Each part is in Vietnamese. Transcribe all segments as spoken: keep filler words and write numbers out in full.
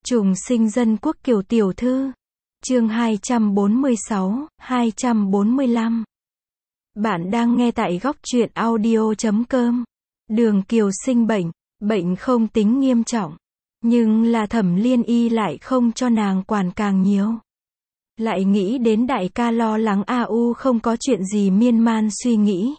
Trùng sinh dân quốc Kiều tiểu thư. Chương hai trăm bốn mươi sáu, hai trăm bốn mươi lăm. Bạn đang nghe tại góc truyện audio chấm com. Đường Kiều sinh bệnh, bệnh không tính nghiêm trọng, nhưng là Thẩm Liên Y lại không cho nàng quản càng nhiều. Lại nghĩ đến đại ca lo lắng a u không có chuyện gì miên man suy nghĩ.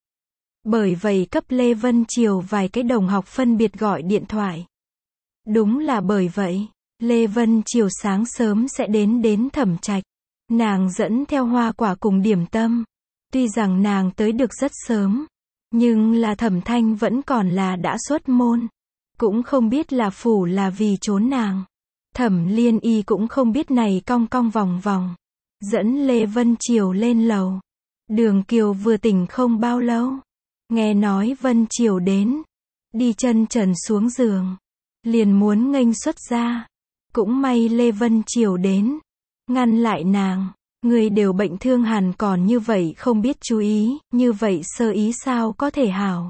Bởi vậy cấp Lê Vân Triều vài cái đồng học phân biệt gọi điện thoại. Đúng là bởi vậy, Lê Vân Triều sáng sớm sẽ đến đến Thẩm Trạch. Nàng dẫn theo hoa quả cùng điểm tâm. Tuy rằng nàng tới được rất sớm, nhưng là Thẩm Thanh vẫn còn là đã xuất môn. Cũng không biết là phủ là vì trốn nàng. Thẩm Liên Y cũng không biết này cong cong vòng vòng. Dẫn Lê Vân Triều lên lầu. Đường Kiều vừa tỉnh không bao lâu. Nghe nói Vân Triều đến. Đi chân trần xuống giường. Liền muốn nghênh xuất ra. Cũng may Lê Vân Triều đến. Ngăn lại nàng. Người đều bệnh thương hẳn còn như vậy không biết chú ý. Như vậy sơ ý sao có thể hảo.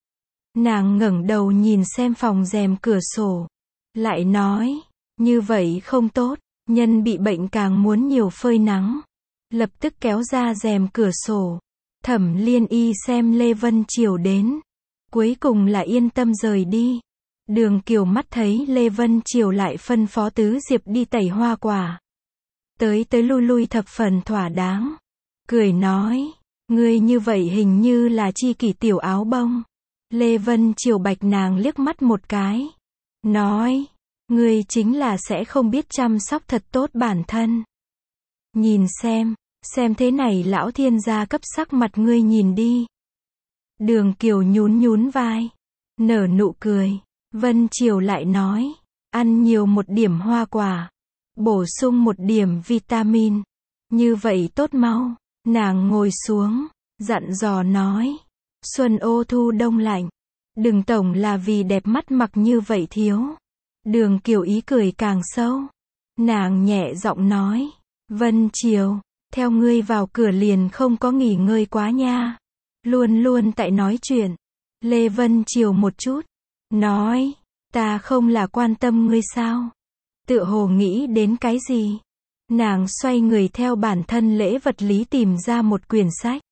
Nàng ngẩng đầu nhìn xem phòng rèm cửa sổ. Lại nói. Như vậy không tốt. Nhân bị bệnh càng muốn nhiều phơi nắng. Lập tức kéo ra rèm cửa sổ. Thẩm Liên Y xem Lê Vân Triều đến. Cuối cùng là yên tâm rời đi. Đường Kiều mắt thấy Lê Vân Triều lại phân phó Tứ Diệp đi tẩy hoa quả. Tới tới lui lui thập phần thỏa đáng. Cười nói. Ngươi như vậy hình như là chi kỷ tiểu áo bông. Lê Vân Triều bạch nàng liếc mắt một cái. Nói. Ngươi chính là sẽ không biết chăm sóc thật tốt bản thân. Nhìn xem. Xem thế này lão thiên gia cấp sắc mặt ngươi nhìn đi. Đường Kiều nhún nhún vai. Nở nụ cười. Vân Triều lại nói. Ăn nhiều một điểm hoa quả. Bổ sung một điểm vitamin. Như vậy tốt mau. Nàng ngồi xuống. Dặn dò nói. Xuân ô thu đông lạnh. Đừng tổng là vì đẹp mắt mặc như vậy thiếu. Đường Kiều ý cười càng sâu. Nàng nhẹ giọng nói. Vân Triều. Theo ngươi vào cửa liền không có nghỉ ngơi quá nha. Luôn luôn tại nói chuyện. Lê Vân Triều một chút. Nói. Ta không là quan tâm ngươi sao? Tựa hồ nghĩ đến cái gì? Nàng xoay người theo bản thân lễ vật lý tìm ra một quyển sách.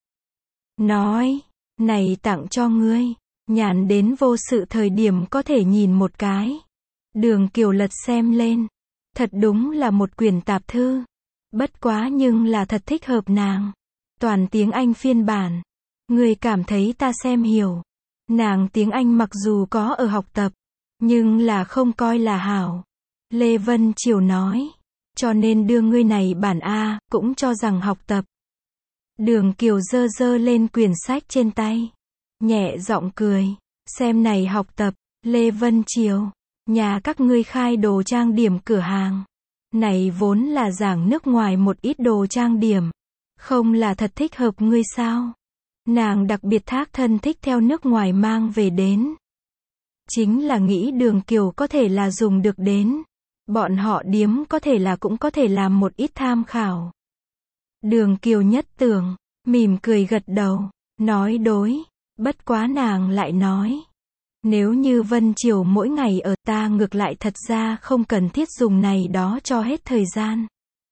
Nói. Này tặng cho ngươi. Nhàn đến vô sự thời điểm có thể nhìn một cái. Đường Kiều lật xem lên. Thật đúng là một quyển tạp thư. Bất quá nhưng là thật thích hợp nàng. Toàn tiếng Anh phiên bản. Ngươi cảm thấy ta xem hiểu. Nàng tiếng Anh mặc dù có ở học tập, nhưng là không coi là hảo. Lê Vân Triều nói. Cho nên đưa ngươi này bản A, cũng cho rằng học tập. Đường Kiều dơ dơ lên quyển sách trên tay. Nhẹ giọng cười. Xem này học tập. Lê Vân Triều. Nhà các ngươi khai đồ trang điểm cửa hàng. Này vốn là giảng nước ngoài một ít đồ trang điểm. Không là thật thích hợp ngươi sao? Nàng đặc biệt thác thân thích theo nước ngoài mang về đến. Chính là nghĩ Đường Kiều có thể là dùng được đến. Bọn họ điếm có thể là cũng có thể làm một ít tham khảo. Đường Kiều nhất tưởng, mỉm cười gật đầu, nói đối. Bất quá nàng lại nói. Nếu như Vân Triều mỗi ngày ở ta ngược lại thật ra không cần thiết dùng này đó cho hết thời gian.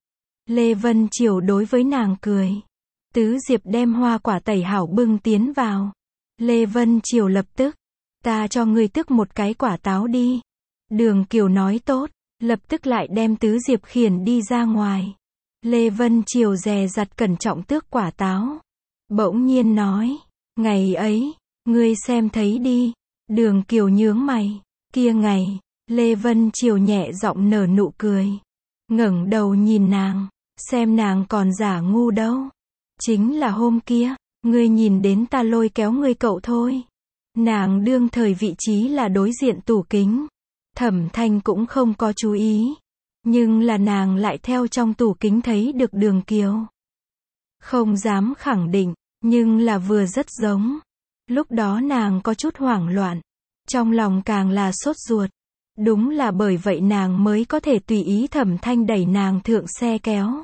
Lê Vân Triều đối với nàng cười. Tứ Diệp đem hoa quả tẩy hảo bưng tiến vào. Lê Vân Triều lập tức. Ta cho ngươi tước một cái quả táo đi. Đường Kiều nói tốt. Lập tức lại đem Tứ Diệp khiển đi ra ngoài. Lê Vân Triều dè dặt cẩn trọng tước quả táo. Bỗng nhiên nói. Ngày ấy. Ngươi xem thấy đi. Đường Kiều nhướng mày. Kia ngày. Lê Vân Triều nhẹ giọng nở nụ cười. Ngẩng đầu nhìn nàng. Xem nàng còn giả ngu đâu. Chính là hôm kia. Ngươi nhìn đến ta lôi kéo ngươi cậu thôi. Nàng đương thời vị trí là đối diện tủ kính. Thẩm Thanh cũng không có chú ý. Nhưng là nàng lại theo trong tủ kính thấy được Đường Kiều. Không dám khẳng định. Nhưng là vừa rất giống. Lúc đó nàng có chút hoảng loạn. Trong lòng càng là sốt ruột. Đúng là bởi vậy nàng mới có thể tùy ý Thẩm Thanh đẩy nàng thượng xe kéo.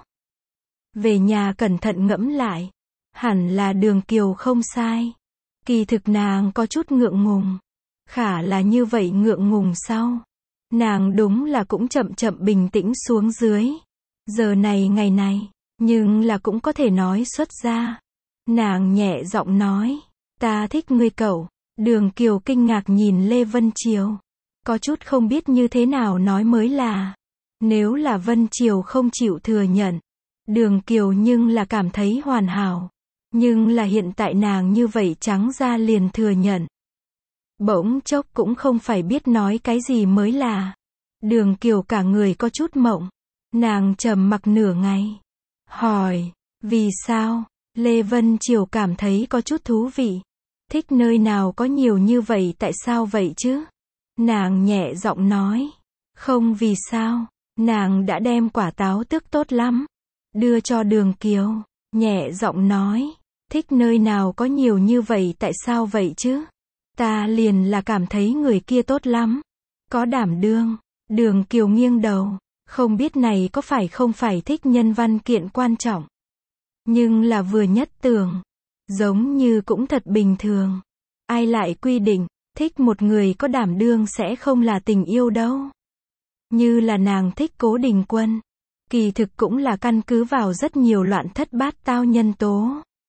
Về nhà cẩn thận ngẫm lại. Hẳn là Đường Kiều không sai. Kỳ thực nàng có chút ngượng ngùng. Khả là như vậy ngượng ngùng sau. Nàng đúng là cũng chậm chậm bình tĩnh xuống dưới. Giờ này ngày này, nhưng là cũng có thể nói xuất ra. Nàng nhẹ giọng nói, ta thích ngươi cậu. Đường Kiều kinh ngạc nhìn Lê Vân Triều. Có chút không biết như thế nào nói mới là. Nếu là Vân Triều không chịu thừa nhận. Đường Kiều nhưng là cảm thấy hoàn hảo. Nhưng là hiện tại nàng như vậy trắng ra liền thừa nhận. Bỗng chốc cũng không phải biết nói cái gì mới là. Đường Kiều cả người có chút mộng. Nàng trầm mặc nửa ngày. Hỏi, vì sao? Lê Vân Triều cảm thấy có chút thú vị. Thích nơi nào có nhiều như vậy tại sao vậy chứ? Nàng nhẹ giọng nói. Không vì sao. Nàng đã đem quả táo tước tốt lắm. Đưa cho Đường Kiều. Nhẹ giọng nói. Thích nơi nào có nhiều như vậy tại sao vậy chứ? Ta liền là cảm thấy người kia tốt lắm. Có đảm đương. Đường Kiều nghiêng đầu. Không biết này có phải không phải thích nhân văn kiện quan trọng. Nhưng là vừa nhất tưởng. Giống như cũng thật bình thường. Ai lại quy định, thích một người có đảm đương sẽ không là tình yêu đâu. Như là nàng thích Cố Đình Quân. Kỳ thực cũng là căn cứ vào rất nhiều loạn thất bát tao nhân tố.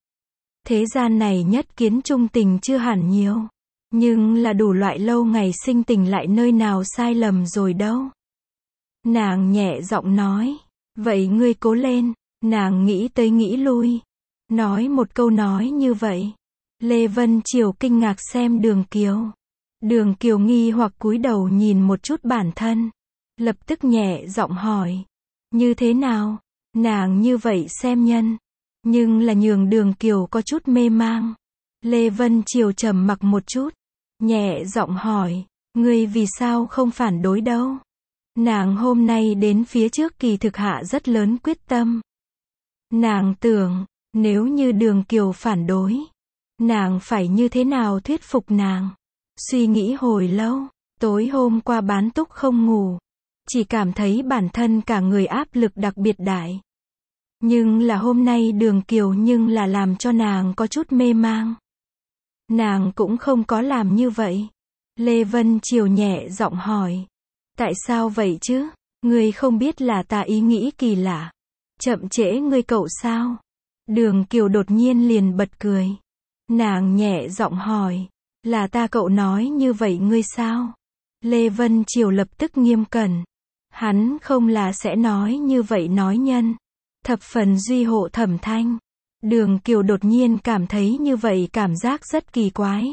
Thế gian này nhất kiến trung tình chưa hẳn nhiều. Nhưng là đủ loại lâu ngày sinh tình lại nơi nào sai lầm rồi đâu. Nàng nhẹ giọng nói. Vậy ngươi cố lên. Nàng nghĩ tới nghĩ lui. Nói một câu nói như vậy. Lê Vân Triều kinh ngạc xem Đường Kiều. Đường Kiều nghi hoặc cúi đầu nhìn một chút bản thân. Lập tức nhẹ giọng hỏi. Như thế nào? Nàng như vậy xem nhân. Nhưng là nhường Đường Kiều có chút mê mang. Lê Vân Triều trầm mặc một chút. Nhẹ giọng hỏi. Ngươi vì sao không phản đối đâu? Nàng hôm nay đến phía trước kỳ thực hạ rất lớn quyết tâm. Nàng tưởng, nếu như Đường Kiều phản đối, nàng phải như thế nào thuyết phục nàng? Suy nghĩ hồi lâu, tối hôm qua bán túc không ngủ. Chỉ cảm thấy bản thân cả người áp lực đặc biệt đại. Nhưng là hôm nay Đường Kiều nhưng là làm cho nàng có chút mê mang. Nàng cũng không có làm như vậy. Lê Vân Triều nhẹ giọng hỏi. Tại sao vậy chứ? Ngươi không biết là ta ý nghĩ kỳ lạ. Chậm trễ ngươi cậu sao? Đường Kiều đột nhiên liền bật cười. Nàng nhẹ giọng hỏi. Là ta cậu nói như vậy ngươi sao? Lê Vân Triều lập tức nghiêm cẩn. Hắn không là sẽ nói như vậy nói nhân. Thập phần duy hộ Thẩm Thanh. Đường Kiều đột nhiên cảm thấy như vậy cảm giác rất kỳ quái.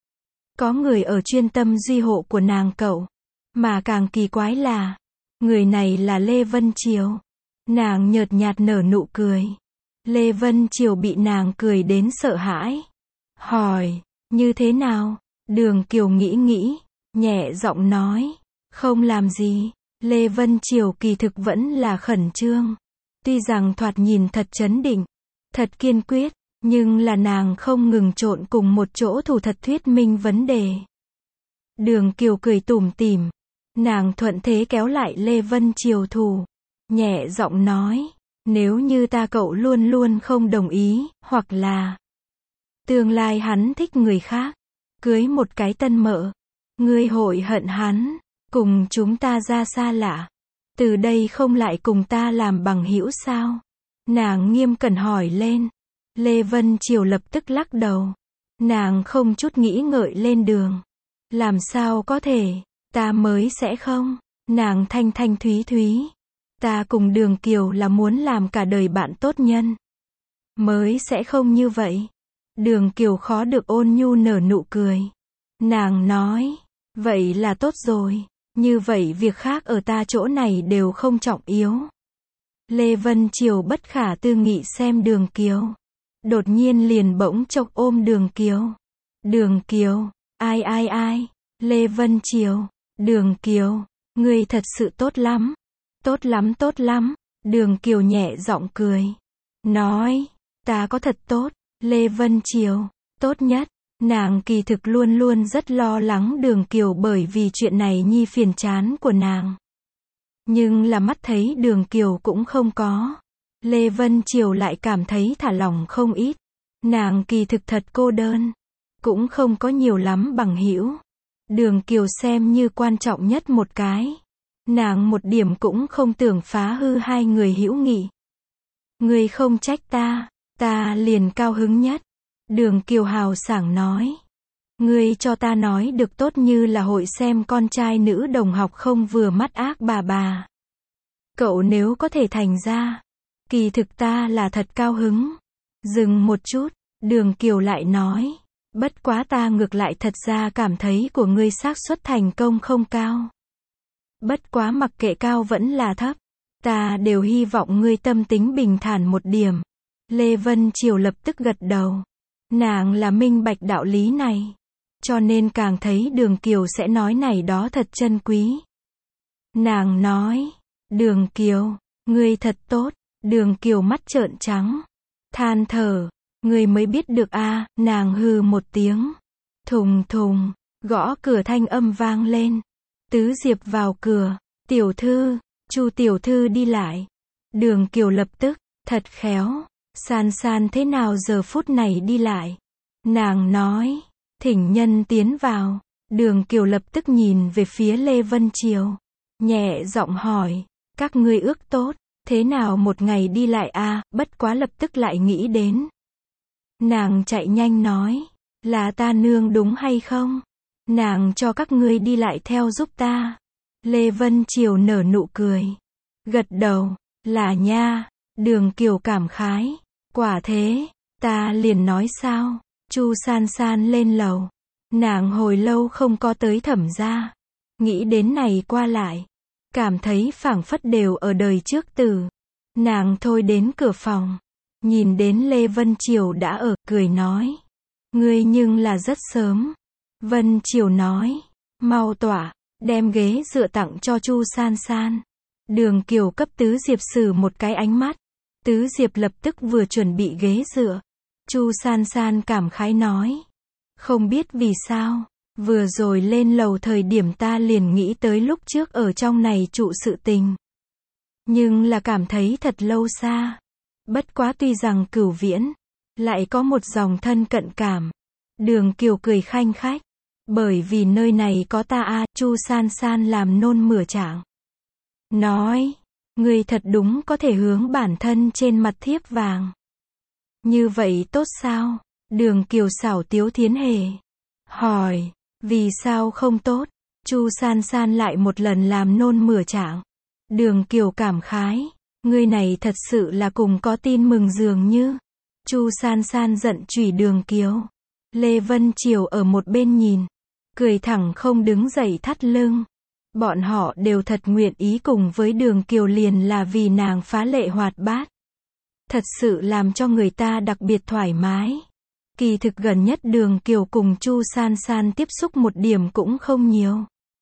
Có người ở chuyên tâm duy hộ của nàng cậu. Mà càng kỳ quái là, người này là Lê Vân Triều. Nàng nhợt nhạt nở nụ cười. Lê Vân Triều bị nàng cười đến sợ hãi. Hỏi, như thế nào? Đường Kiều nghĩ nghĩ, nhẹ giọng nói, không làm gì. Lê Vân Triều kỳ thực vẫn là khẩn trương. Tuy rằng thoạt nhìn thật trấn định, thật kiên quyết, nhưng là nàng không ngừng trộn cùng một chỗ thủ thật thuyết minh vấn đề. Đường Kiều cười tủm tỉm. Nàng thuận thế kéo lại Lê Vân Triều thủ. Nhẹ giọng nói, nếu như ta cậu luôn luôn không đồng ý, hoặc là tương lai hắn thích người khác, cưới một cái tân mợ, ngươi hội hận hắn, cùng chúng ta ra xa lạ, từ đây không lại cùng ta làm bằng hữu sao? Nàng nghiêm cẩn hỏi lên. Lê Vân Triều lập tức lắc đầu. Nàng không chút nghĩ ngợi lên đường. Làm sao có thể, ta mới sẽ không. Nàng thanh thanh thúy thúy. Ta cùng Đường Kiều là muốn làm cả đời bạn tốt nhân. Mới sẽ không như vậy. Đường Kiều khó được ôn nhu nở nụ cười. Nàng nói, vậy là tốt rồi. Như vậy việc khác ở ta chỗ này đều không trọng yếu. Lê Vân Triều bất khả tư nghị xem Đường Kiều. Đột nhiên liền bỗng chốc ôm Đường Kiều. Đường Kiều, ai ai ai, Lê Vân Triều, Đường Kiều, ngươi thật sự tốt lắm. Tốt lắm tốt lắm, Đường Kiều nhẹ giọng cười. Nói, ta có thật tốt, Lê Vân Triều, tốt nhất. Nàng kỳ thực luôn luôn rất lo lắng Đường Kiều bởi vì chuyện này nhi phiền chán của nàng. Nhưng là mắt thấy Đường Kiều cũng không có. Lê Vân Triều lại cảm thấy thả lỏng không ít. Nàng kỳ thực thật cô đơn. Cũng không có nhiều lắm bằng hữu. Đường Kiều xem như quan trọng nhất một cái. Nàng một điểm cũng không tưởng phá hư hai người hữu nghị. Ngươi không trách ta, ta liền cao hứng nhất. Đường Kiều hào sảng nói. Ngươi cho ta nói được tốt như là hội xem con trai nữ đồng học không vừa mắt ác bà bà. Cậu nếu có thể thành ra, kỳ thực ta là thật cao hứng. Dừng một chút, Đường Kiều lại nói. Bất quá ta ngược lại thật ra cảm thấy của ngươi xác suất thành công không cao. Bất quá mặc kệ cao vẫn là thấp, ta đều hy vọng ngươi tâm tính bình thản một điểm. Lê Vân Triều lập tức gật đầu. Nàng là minh bạch đạo lý này. Cho nên càng thấy Đường Kiều sẽ nói này đó thật chân quý. Nàng nói, Đường Kiều, ngươi thật tốt. Đường Kiều mắt trợn trắng. Than thở, ngươi mới biết được a. À, nàng hừ một tiếng. Thùng thùng, gõ cửa thanh âm vang lên. Tứ Diệp vào cửa. Tiểu thư, Chu tiểu thư đi lại. Đường Kiều lập tức, thật khéo. San San thế nào giờ phút này đi lại? Nàng nói, thỉnh nhân tiến vào. Đường Kiều lập tức nhìn về phía Lê Vân Triều. Nhẹ giọng hỏi, các ngươi ước tốt, thế nào một ngày đi lại a? À, bất quá lập tức lại nghĩ đến. Nàng chạy nhanh nói, là ta nương đúng hay không? Nàng cho các ngươi đi lại theo giúp ta. Lê Vân Triều nở nụ cười. Gật đầu, là nha. Đường Kiều cảm khái. Quả thế, ta liền nói sao? Chu San San lên lầu. Nàng hồi lâu không có tới Thẩm gia. Nghĩ đến này qua lại. Cảm thấy phảng phất đều ở đời trước tử. Nàng thôi đến cửa phòng. Nhìn đến Lê Vân Triều đã ở, cười nói. Ngươi nhưng là rất sớm. Vân Triều nói. Mau tỏa, đem ghế dựa tặng cho Chu San San. Đường Kiều cấp Tứ Diệp xử một cái ánh mắt. Tứ Diệp lập tức vừa chuẩn bị ghế dựa. Chu San San cảm khái nói. Không biết vì sao, vừa rồi lên lầu thời điểm ta liền nghĩ tới lúc trước ở trong này trụ sự tình. Nhưng là cảm thấy thật lâu xa. Bất quá tuy rằng cửu viễn, lại có một dòng thân cận cảm. Đường Kiều cười khanh khách. Bởi vì nơi này có ta a. À, Chu San San làm nôn mửa trạng. Nói, ngươi thật đúng có thể hướng bản thân trên mặt thiếp vàng. Như vậy tốt sao? Đường Kiều xảo tiếu thiến hề. Hỏi, vì sao không tốt? Chu San San lại một lần làm nôn mửa trạng. Đường Kiều cảm khái. Ngươi này thật sự là cùng có tin mừng dường như. Chu San San giận chửi Đường Kiều. Lê Vân Triều ở một bên nhìn. Cười thẳng không đứng dậy thắt lưng. Bọn họ đều thật nguyện ý cùng với Đường Kiều liền là vì nàng phá lệ hoạt bát. Thật sự làm cho người ta đặc biệt thoải mái. Kỳ thực gần nhất Đường Kiều cùng Chu San San tiếp xúc một điểm cũng không nhiều.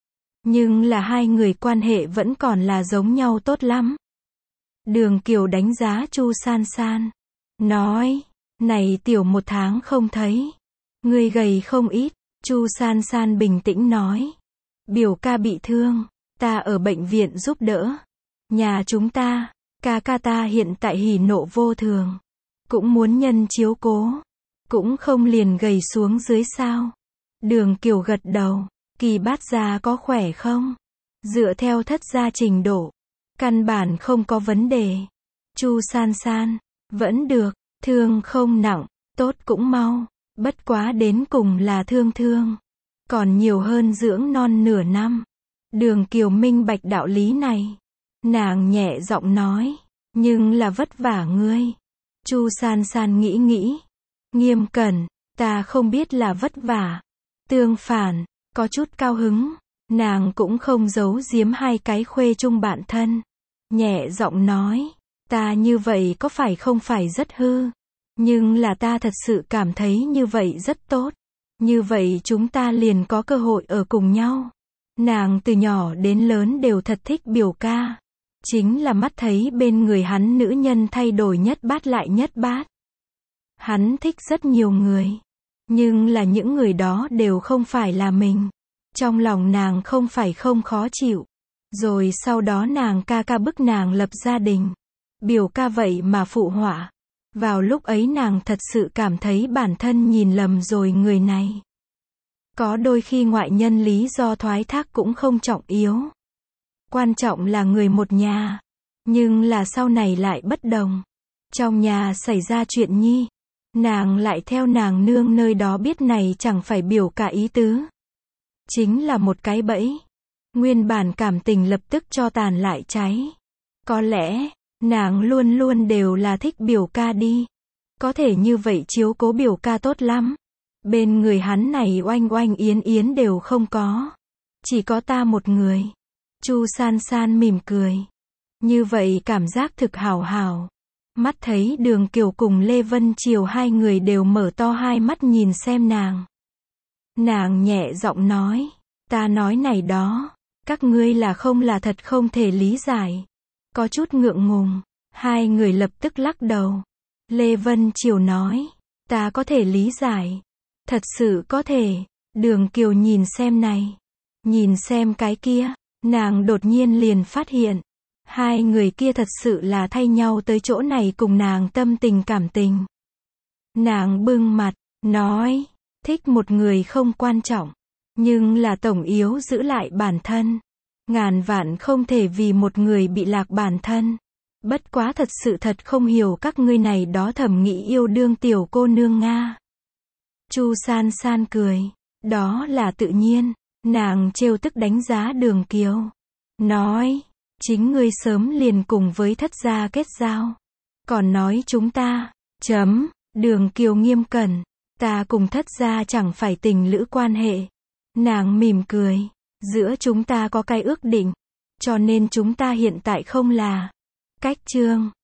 Nhưng là hai người quan hệ vẫn còn là giống nhau tốt lắm. Đường Kiều đánh giá Chu San San. Nói, này tiểu một tháng không thấy. Ngươi gầy không ít. Chu San San bình tĩnh nói. Biểu ca bị thương. Ta ở bệnh viện giúp đỡ. Nhà chúng ta, ca ca ta hiện tại hỉ nộ vô thường. Cũng muốn nhân chiếu cố. Cũng không liền gầy xuống dưới sao. Đường Kiều gật đầu. Kỳ bát gia có khỏe không? Dựa theo thất gia trình độ. Căn bản không có vấn đề. Chu San San. Vẫn được. Thương không nặng. Tốt cũng mau. Bất quá đến cùng là thương thương. Còn nhiều hơn dưỡng non nửa năm. Đường Kiều minh bạch đạo lý này. Nàng nhẹ giọng nói. Nhưng là vất vả ngươi. Chu San San nghĩ nghĩ. Nghiêm cẩn. Ta không biết là vất vả. Tương phản. Có chút cao hứng. Nàng cũng không giấu giếm hai cái khuê chung bạn thân. Nhẹ giọng nói. Ta như vậy có phải không phải rất hư. Nhưng là ta thật sự cảm thấy như vậy rất tốt. Như vậy chúng ta liền có cơ hội ở cùng nhau. Nàng từ nhỏ đến lớn đều thật thích biểu ca. Chính là mắt thấy bên người hắn nữ nhân thay đổi nhất bát lại nhất bát. Hắn thích rất nhiều người. Nhưng là những người đó đều không phải là mình. Trong lòng nàng không phải không khó chịu. Rồi sau đó nàng ca ca bức nàng lập gia đình. Biểu ca vậy mà phụ họa. Vào lúc ấy nàng thật sự cảm thấy bản thân nhìn lầm rồi người này. Có đôi khi ngoại nhân lý do thoái thác cũng không trọng yếu. Quan trọng là người một nhà. Nhưng là sau này lại bất đồng. Trong nhà xảy ra chuyện nhi. Nàng lại theo nàng nương nơi đó biết này chẳng phải biểu cả ý tứ. Chính là một cái bẫy. Nguyên bản cảm tình lập tức cho tàn lại cháy. Có lẽ, nàng luôn luôn đều là thích biểu ca đi. Có thể như vậy chiếu cố biểu ca tốt lắm. Bên người hắn này oanh oanh yến yến đều không có. Chỉ có ta một người. Chu San San mỉm cười. Như vậy cảm giác thực hào hào. Mắt thấy Đường Kiều cùng Lê Vân Triều hai người đều mở to hai mắt nhìn xem nàng. Nàng nhẹ giọng nói. Ta nói này đó. Các ngươi là không là thật không thể lý giải. Có chút ngượng ngùng. Hai người lập tức lắc đầu. Lê Vân Triều nói. Ta có thể lý giải. Thật sự có thể. Đường Kiều nhìn xem này. Nhìn xem cái kia. Nàng đột nhiên liền phát hiện. Hai người kia thật sự là thay nhau tới chỗ này cùng nàng tâm tình cảm tình. Nàng bưng mặt. Nói. Thích một người không quan trọng. Nhưng là tổng yếu giữ lại bản thân. Ngàn vạn không thể vì một người bị lạc bản thân. Bất quá thật sự thật không hiểu các ngươi này đó thẩm nghĩ yêu đương tiểu cô nương Nga. Chu San San cười. Đó là tự nhiên. Nàng trêu tức đánh giá Đường Kiều. Nói. Chính ngươi sớm liền cùng với thất gia kết giao. Còn nói chúng ta. Chấm. Đường Kiều nghiêm cẩn. Ta cùng thất gia chẳng phải tình lữ quan hệ. Nàng mỉm cười. Giữa chúng ta có cái ước định. Cho nên chúng ta hiện tại không là. Cách chương.